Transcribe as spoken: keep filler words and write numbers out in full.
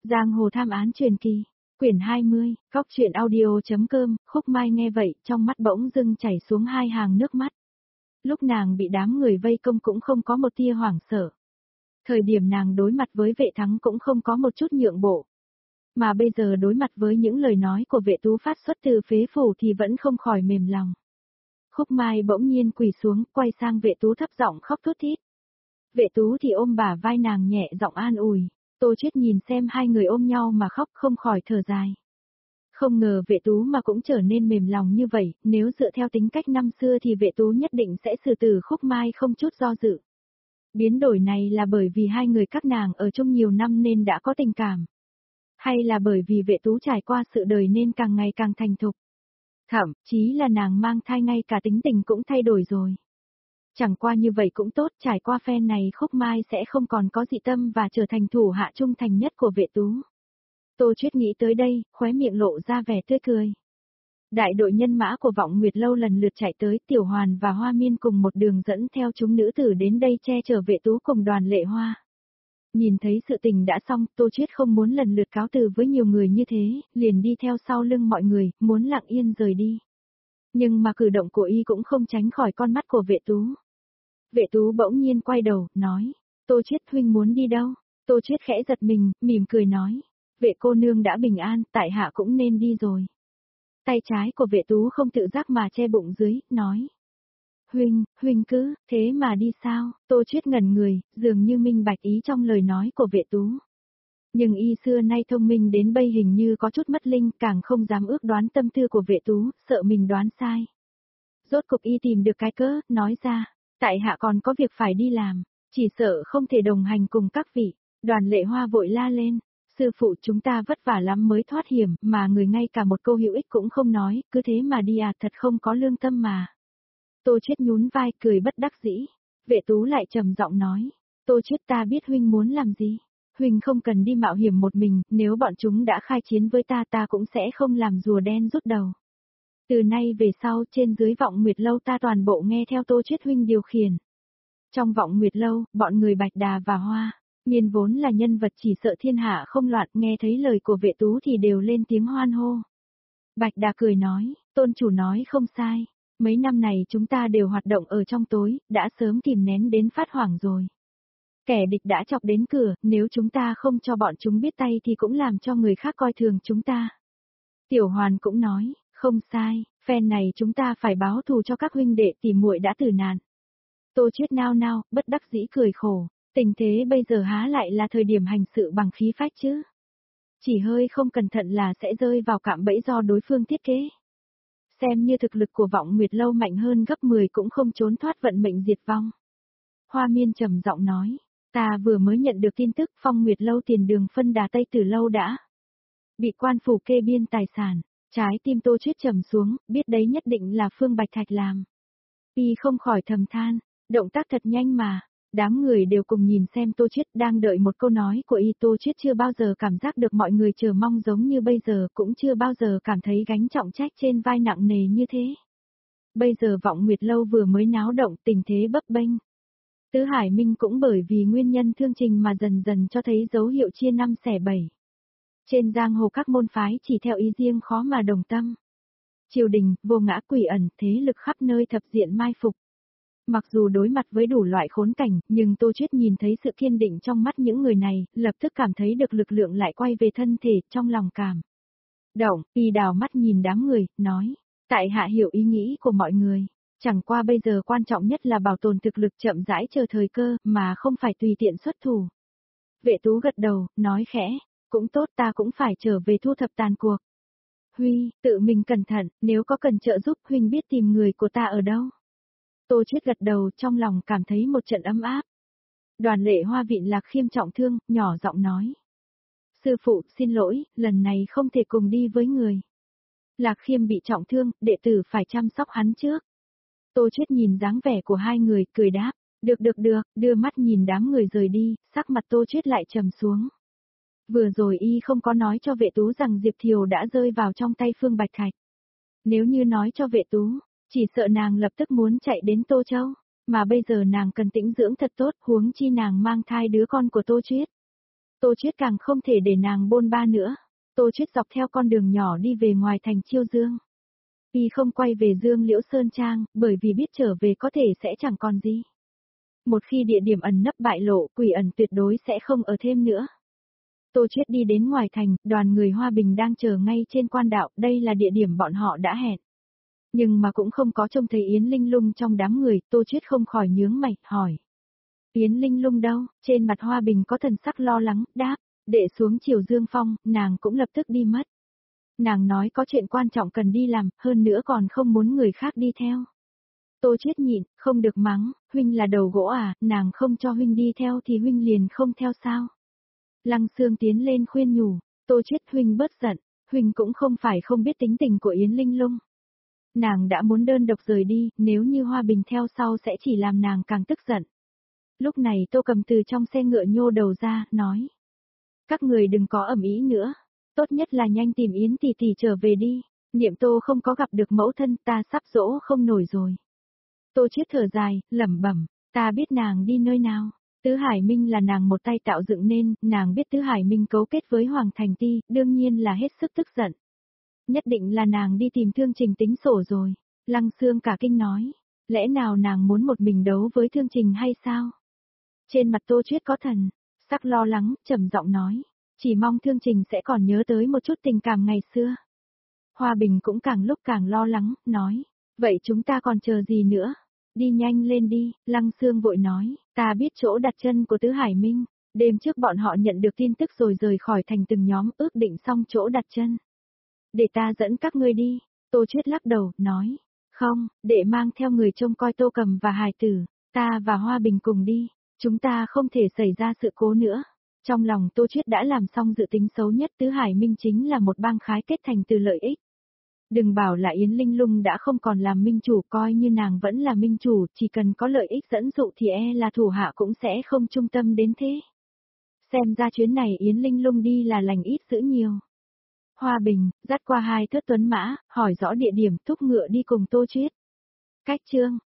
Giang hồ tham án truyền kỳ, quyển hai mươi, Cóc truyện audio.com, Khúc Mai nghe vậy, trong mắt bỗng dưng chảy xuống hai hàng nước mắt. Lúc nàng bị đám người vây công cũng không có một tia hoảng sợ. Thời điểm nàng đối mặt với vệ thắng cũng không có một chút nhượng bộ. Mà bây giờ đối mặt với những lời nói của vệ tú phát xuất từ phế phủ thì vẫn không khỏi mềm lòng. Khúc Mai bỗng nhiên quỳ xuống, quay sang vệ tú thấp giọng khóc thút thít. Vệ tú thì ôm bả vai nàng nhẹ giọng an ủi. Tô Triết nhìn xem hai người ôm nhau mà khóc không khỏi thở dài. Không ngờ vệ tú mà cũng trở nên mềm lòng như vậy, nếu dựa theo tính cách năm xưa thì vệ tú nhất định sẽ xử tử Khúc Mai không chút do dự. Biến đổi này là bởi vì hai người các nàng ở chung nhiều năm nên đã có tình cảm. Hay là bởi vì vệ tú trải qua sự đời nên càng ngày càng thành thục. Thậm chí là nàng mang thai ngay cả tính tình cũng thay đổi rồi. Chẳng qua như vậy cũng tốt, trải qua phen này Khúc Mai sẽ không còn có dị tâm và trở thành thủ hạ trung thành nhất của vệ tú. Tô Triết nghĩ tới đây, khóe miệng lộ ra vẻ tươi cười. Đại đội nhân mã của Vọng Nguyệt Lâu lần lượt chạy tới, Tiểu Hoàn và Hoa Miên cùng một đường dẫn theo chúng nữ tử đến đây che chở vệ tú cùng Đoàn Lệ Hoa. Nhìn thấy sự tình đã xong, Tô Triết không muốn lần lượt cáo từ với nhiều người như thế, liền đi theo sau lưng mọi người, muốn lặng yên rời đi. Nhưng mà cử động của y cũng không tránh khỏi con mắt của vệ tú. Vệ tú bỗng nhiên quay đầu, nói, Tô Triết huynh muốn đi đâu? Tô Triết khẽ giật mình, mỉm cười nói, vệ cô nương đã bình an, tại hạ cũng nên đi rồi. Tay trái của vệ tú không tự giác mà che bụng dưới, nói. Huynh, huynh cứ, thế mà đi sao? Tô Triết ngẩn người, dường như minh bạch ý trong lời nói của vệ tú. Nhưng y xưa nay thông minh đến bây hình như có chút mất linh, càng không dám ước đoán tâm tư của vệ tú, sợ mình đoán sai. Rốt cục y tìm được cái cớ, nói ra, tại hạ còn có việc phải đi làm, chỉ sợ không thể đồng hành cùng các vị. Đoàn Lệ Hoa vội la lên, sư phụ chúng ta vất vả lắm mới thoát hiểm, mà người ngay cả một câu hữu ích cũng không nói, cứ thế mà đi à, thật không có lương tâm mà. Tô Triết nhún vai cười bất đắc dĩ, vệ tú lại trầm giọng nói, Tô Triết ta biết huynh muốn làm gì, huynh không cần đi mạo hiểm một mình, nếu bọn chúng đã khai chiến với ta ta cũng sẽ không làm rùa đen rút đầu. Từ nay về sau trên dưới Vọng Nguyệt Lâu ta toàn bộ nghe theo Tô Triết huynh điều khiển. Trong Vọng Nguyệt Lâu, bọn người Bạch Đà và Hoa Miên vốn là nhân vật chỉ sợ thiên hạ không loạn, nghe thấy lời của vệ tú thì đều lên tiếng hoan hô. Bạch Đà cười nói, tôn chủ nói không sai, mấy năm này chúng ta đều hoạt động ở trong tối, đã sớm kìm nén đến phát hoảng rồi. Kẻ địch đã chọc đến cửa, nếu chúng ta không cho bọn chúng biết tay thì cũng làm cho người khác coi thường chúng ta. Tiểu Hoàn cũng nói, không sai, phen này chúng ta phải báo thù cho các huynh đệ tỷ muội đã tử nạn. Tô Triết nao nao, bất đắc dĩ cười khổ. Tình thế bây giờ há lại là thời điểm hành sự bằng khí phách chứ. Chỉ hơi không cẩn thận là sẽ rơi vào cạm bẫy do đối phương thiết kế. Xem như thực lực của Vọng Nguyệt Lâu mạnh hơn gấp mười cũng không trốn thoát vận mệnh diệt vong. Hoa Miên trầm giọng nói, ta vừa mới nhận được tin tức Phong Nguyệt Lâu tiền đường phân đà Tây từ lâu đã bị quan phủ kê biên tài sản. Trái tim Tô Triết trầm xuống, biết đấy nhất định là Phương Bạch Thạch làm. Y không khỏi thầm than, động tác thật nhanh mà. Đám người đều cùng nhìn xem Tô Triết đang đợi một câu nói của y. Tô Triết chưa bao giờ cảm giác được mọi người chờ mong giống như bây giờ, cũng chưa bao giờ cảm thấy gánh trọng trách trên vai nặng nề như thế. Bây giờ Vọng Nguyệt Lâu vừa mới náo động, tình thế bấp bênh. Tứ Hải Minh cũng bởi vì nguyên nhân thương trình mà dần dần cho thấy dấu hiệu chia năm xẻ bảy. Trên giang hồ các môn phái chỉ theo ý riêng khó mà đồng tâm. Triều đình, vô ngã quỷ ẩn, thế lực khắp nơi thập diện mai phục. Mặc dù đối mặt với đủ loại khốn cảnh, nhưng Tô Triết nhìn thấy sự kiên định trong mắt những người này, lập tức cảm thấy được lực lượng lại quay về thân thể, trong lòng cảm động, y đào mắt nhìn đám người, nói, tại hạ hiểu ý nghĩ của mọi người, chẳng qua bây giờ quan trọng nhất là bảo tồn thực lực chậm rãi chờ thời cơ, mà không phải tùy tiện xuất thủ. Vệ tú gật đầu, nói khẽ, cũng tốt ta cũng phải trở về thu thập tàn cuộc. Huy, tự mình cẩn thận, nếu có cần trợ giúp huynh biết tìm người của ta ở đâu. Tô Triết gật đầu trong lòng cảm thấy một trận ấm áp. Đoàn Lệ Hoa Vịn Lạc Khiêm trọng thương, nhỏ giọng nói. Sư phụ, xin lỗi, lần này không thể cùng đi với người. Lạc Khiêm bị trọng thương, đệ tử phải chăm sóc hắn trước. Tô Triết nhìn dáng vẻ của hai người, cười đáp, được được được, đưa mắt nhìn đám người rời đi, sắc mặt Tô Triết lại trầm xuống. Vừa rồi y không có nói cho vệ tú rằng Diệp Thiều đã rơi vào trong tay Phương Bạch Thạch. Nếu như nói cho vệ tú, chỉ sợ nàng lập tức muốn chạy đến Tô Châu, mà bây giờ nàng cần tĩnh dưỡng thật tốt, huống chi nàng mang thai đứa con của Tô Triết. Tô Chuyết càng không thể để nàng bôn ba nữa. Tô Chuyết dọc theo con đường nhỏ đi về ngoài thành Chiêu Dương. Y không quay về Dương Liễu Sơn Trang, bởi vì biết trở về có thể sẽ chẳng còn gì. Một khi địa điểm ẩn nấp bại lộ, quỷ ẩn tuyệt đối sẽ không ở thêm nữa. Tô Chuyết đi đến ngoài thành, đoàn người Hoa Bình đang chờ ngay trên quan đạo, đây là địa điểm bọn họ đã hẹn. Nhưng mà cũng không có trông thấy Yến Linh Lung trong đám người, Tô Chuyết không khỏi nhướng mày, hỏi. Yến Linh Lung đâu? Trên mặt Hoa Bình có thần sắc lo lắng, đáp, đệ xuống Chiều Dương Phong, nàng cũng lập tức đi mất. Nàng nói có chuyện quan trọng cần đi làm, hơn nữa còn không muốn người khác đi theo. Tô Chuyết nhịn, không được mắng, huynh là đầu gỗ à, nàng không cho huynh đi theo thì huynh liền không theo sao. Lăng Sương tiến lên khuyên nhủ, Tô Chuyết huynh bớt giận, huynh cũng không phải không biết tính tình của Yến Linh Lung. Nàng đã muốn đơn độc rời đi, nếu như Hoa Bình theo sau sẽ chỉ làm nàng càng tức giận. Lúc này Tô Cầm từ trong xe ngựa nhô đầu ra, nói. Các người đừng có ầm ĩ nữa, tốt nhất là nhanh tìm Yến tỷ tỷ trở về đi, Niệm Tô không có gặp được mẫu thân ta sắp dỗ không nổi rồi. Tô Chuyết thở dài, lẩm bẩm, ta biết nàng đi nơi nào. Tứ Hải Minh là nàng một tay tạo dựng nên, nàng biết Tứ Hải Minh cấu kết với Hoàng Thành Ti, đương nhiên là hết sức tức giận. Nhất định là nàng đi tìm Thương Trình tính sổ rồi. Lăng Sương cả kinh nói, lẽ nào nàng muốn một mình đấu với Thương Trình hay sao? Trên mặt Tô Chuyết có thần, sắc lo lắng, trầm giọng nói, chỉ mong Thương Trình sẽ còn nhớ tới một chút tình cảm ngày xưa. Hoa Bình cũng càng lúc càng lo lắng, nói, vậy chúng ta còn chờ gì nữa? Đi nhanh lên đi, Lăng Sương vội nói, ta biết chỗ đặt chân của Tứ Hải Minh, đêm trước bọn họ nhận được tin tức rồi rời khỏi thành từng nhóm ước định xong chỗ đặt chân. Để ta dẫn các ngươi đi, Tô Chuyết lắc đầu, nói, không, để mang theo người trông coi Tô Cầm và hài tử, ta và Hoa Bình cùng đi, chúng ta không thể xảy ra sự cố nữa. Trong lòng Tô Chuyết đã làm xong dự tính xấu nhất, Tứ Hải Minh chính là một bang khái kết thành từ lợi ích. Đừng bảo là Yến Linh Lung đã không còn làm minh chủ, coi như nàng vẫn là minh chủ, chỉ cần có lợi ích dẫn dụ thì e là thủ hạ cũng sẽ không trung tâm đến thế. Xem ra chuyến này Yến Linh Lung đi là lành ít dữ nhiều. Hoa Bình, dắt qua hai thớt tuấn mã, hỏi rõ địa điểm, thúc ngựa đi cùng Tô Chuyết. Cách chương